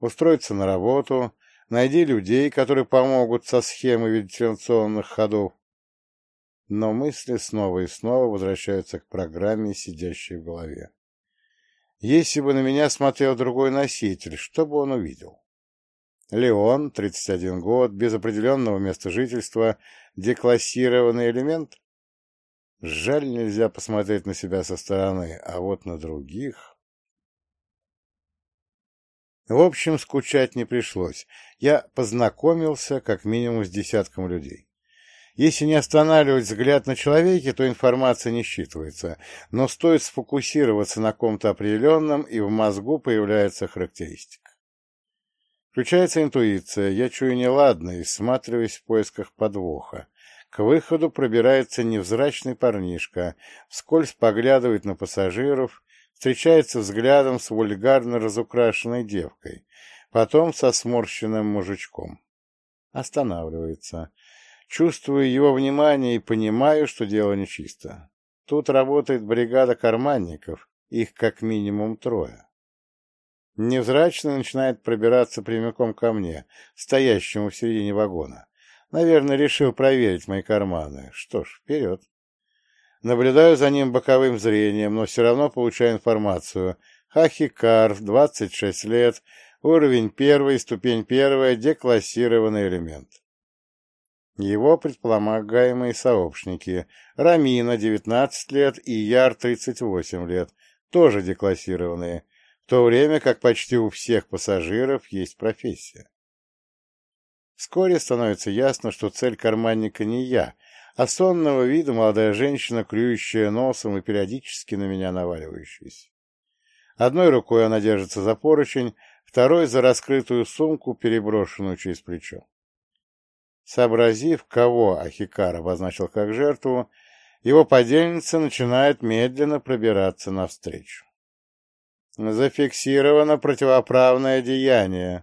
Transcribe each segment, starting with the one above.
устроиться на работу, найди людей, которые помогут со схемой вентиляционных ходов. Но мысли снова и снова возвращаются к программе, сидящей в голове. Если бы на меня смотрел другой носитель, что бы он увидел? Леон, 31 год, без определенного места жительства, деклассированный элемент? Жаль, нельзя посмотреть на себя со стороны, а вот на других... В общем, скучать не пришлось. Я познакомился как минимум с десятком людей. Если не останавливать взгляд на человеке, то информация не считывается, но стоит сфокусироваться на ком-то определенном, и в мозгу появляется характеристика. Включается интуиция, я чую неладное и всматриваюсь в поисках подвоха. К выходу пробирается невзрачный парнишка, вскользь поглядывает на пассажиров, встречается взглядом с вульгарно разукрашенной девкой, потом со сморщенным мужичком. Останавливается. Чувствую его внимание и понимаю, что дело нечисто. Тут работает бригада карманников, их как минимум 3. Невзрачный начинает пробираться прямиком ко мне, стоящему в середине вагона. Наверное, решил проверить мои карманы. Что ж, вперед. Наблюдаю за ним боковым зрением, но все равно получаю информацию. Ахикар, 26 лет, уровень 1, ступень 1, деклассированный элемент. Его предполагаемые сообщники. Рамина, 19 лет, и Яр, 38 лет, тоже деклассированные, в то время как почти у всех пассажиров есть профессия. Вскоре становится ясно, что цель карманника не я, а сонного вида молодая женщина, клюющая носом и периодически на меня наваливающаяся. Одной рукой она держится за поручень, второй — за раскрытую сумку, переброшенную через плечо. Сообразив, кого Ахикар обозначил как жертву, его подельница начинает медленно пробираться навстречу. Зафиксировано противоправное деяние.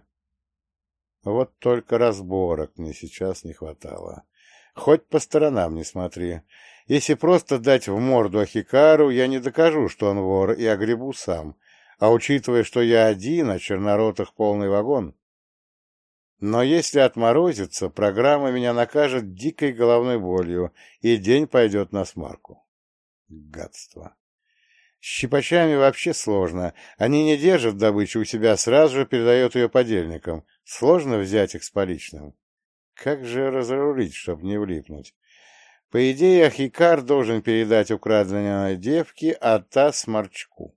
Вот только разборок мне сейчас не хватало. Хоть по сторонам не смотри. Если просто дать в морду Ахикару, я не докажу, что он вор, и огребу сам. А учитывая, что я один, а черноротых полный вагон... Но если отморозится, программа меня накажет дикой головной болью, и день пойдет на смарку. Гадство. С щипачами вообще сложно. Они не держат добычу у себя, сразу же передают ее подельникам. Сложно взять их с поличным. Как же разрулить, чтобы не влипнуть? По идее, Ахикар должен передать украденной девке, а та сморчку.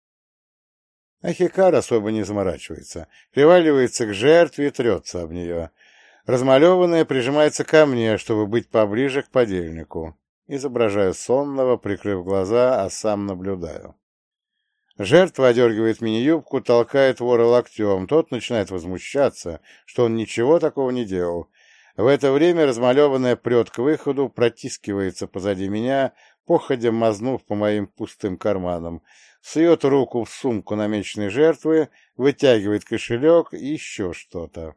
Ахикар особо не заморачивается, приваливается к жертве и трется об нее. Размалеванная прижимается ко мне, чтобы быть поближе к подельнику. Изображаю сонного, прикрыв глаза, а сам наблюдаю. Жертва одергивает мини-юбку, толкает вора локтем. Тот начинает возмущаться, что он ничего такого не делал. В это время размалеванная прет к выходу, протискивается позади меня, походя мазнув по моим пустым карманам, сует руку в сумку намеченной жертвы, вытягивает кошелек и еще что-то.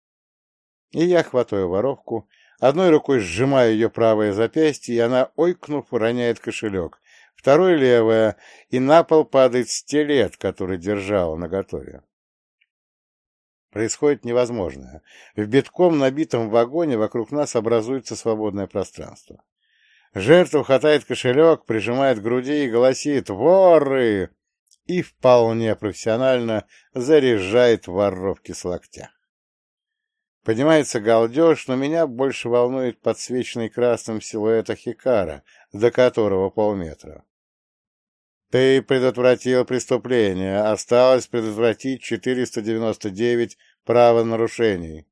И я хватаю воровку, одной рукой сжимаю ее правое запястье, и она, ойкнув, роняет кошелек, второй — левое, и на пол падает стилет, который держала наготове. Происходит невозможное. В битком набитом вагоне вокруг нас образуется свободное пространство. Жертва хватает кошелек, прижимает к груди и голосит «Воры!» и вполне профессионально заряжает воровки с локтя. Поднимается галдеж, но меня больше волнует подсвеченный красным силуэт Ахикара, до которого полметра. Ты предотвратил преступление, осталось предотвратить 499 правонарушений.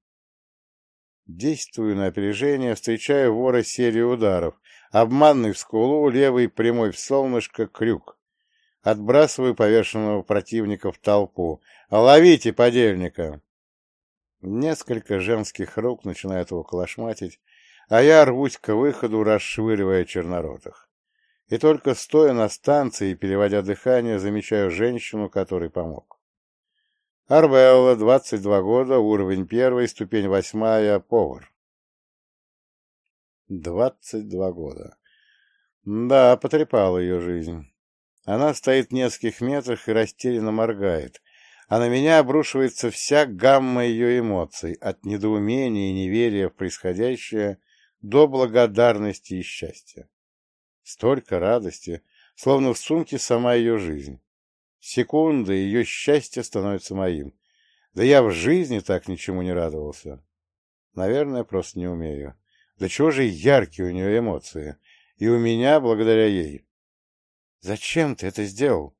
Действую на опережение, встречаю вора серию ударов. Обманный в скулу, левый прямой в солнышко, крюк. Отбрасываю повешенного противника в толпу. «Ловите подельника!» Несколько женских рук начинают его колошматить, а я рвусь к выходу, расшвыривая черноротых. И только стоя на станции и переводя дыхание, замечаю женщину, которой помог. Арвелла, 22 года, уровень 1, ступень 8, повар. 22 года. Да, потрепала ее жизнь. Она стоит в нескольких метрах и растерянно моргает, а на меня обрушивается вся гамма ее эмоций, от недоумения и неверия в происходящее до благодарности и счастья. Столько радости, словно в сумке сама ее жизнь. Секунды ее счастья становится моим. Да я в жизни так ничему не радовался. Наверное, просто не умею. Да чего же яркие у нее эмоции. И у меня благодаря ей. «Зачем ты это сделал?»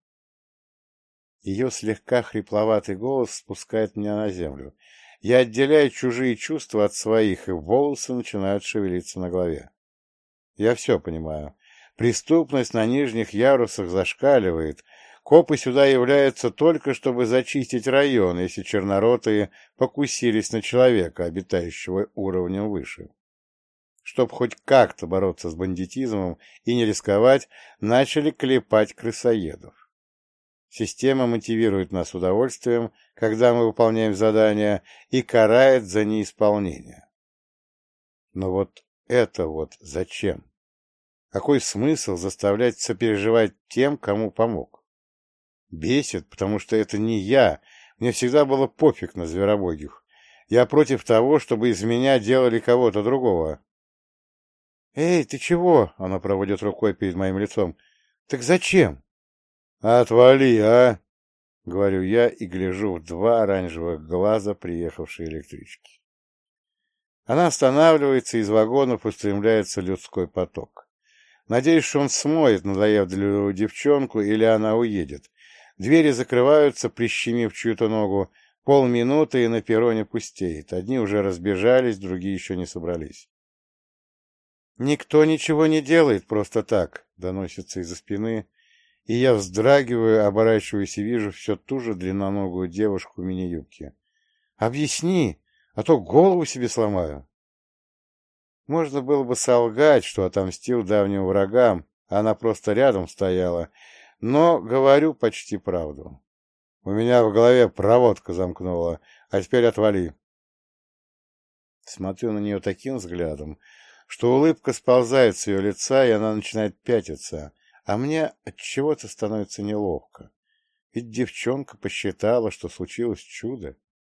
Ее слегка хрипловатый голос спускает меня на землю. Я отделяю чужие чувства от своих, и волосы начинают шевелиться на голове. Я все понимаю. Преступность на нижних ярусах зашкаливает. Копы сюда являются только, чтобы зачистить район, если черноротые покусились на человека, обитающего уровнем выше. Чтоб хоть как-то бороться с бандитизмом и не рисковать, начали клепать крысоедов. Система мотивирует нас удовольствием, когда мы выполняем задания, и карает за неисполнение. Но вот это вот зачем? Какой смысл заставлять сопереживать тем, кому помог? Бесит, потому что это не я. Мне всегда было пофиг на зверобогих. Я против того, чтобы из меня делали кого-то другого. «Эй, ты чего?» — она проводит рукой перед моим лицом. «Так зачем?» «Отвали, а!» — говорю я и гляжу в два оранжевых глаза приехавшей электрички. Она останавливается, и из вагонов устремляется людской поток. Надеюсь, что он смоет надоедливую девчонку, или она уедет. Двери закрываются, прищемив чью-то ногу. Полминуты, и на перроне пустеет. Одни уже разбежались, другие еще не собрались. «Никто ничего не делает просто так», — доносится из-за спины, и я вздрагиваю, оборачиваюсь и вижу все ту же длинноногую девушку в мини-юбке. «Объясни, а то голову себе сломаю». Можно было бы солгать, что отомстил давним врагам, а она просто рядом стояла, но говорю почти правду. У меня в голове проводка замкнула, а теперь отвали. Смотрю на нее таким взглядом, что улыбка сползает с ее лица, и она начинает пятиться, а мне отчего-то становится неловко. Ведь девчонка посчитала, что случилось чудо.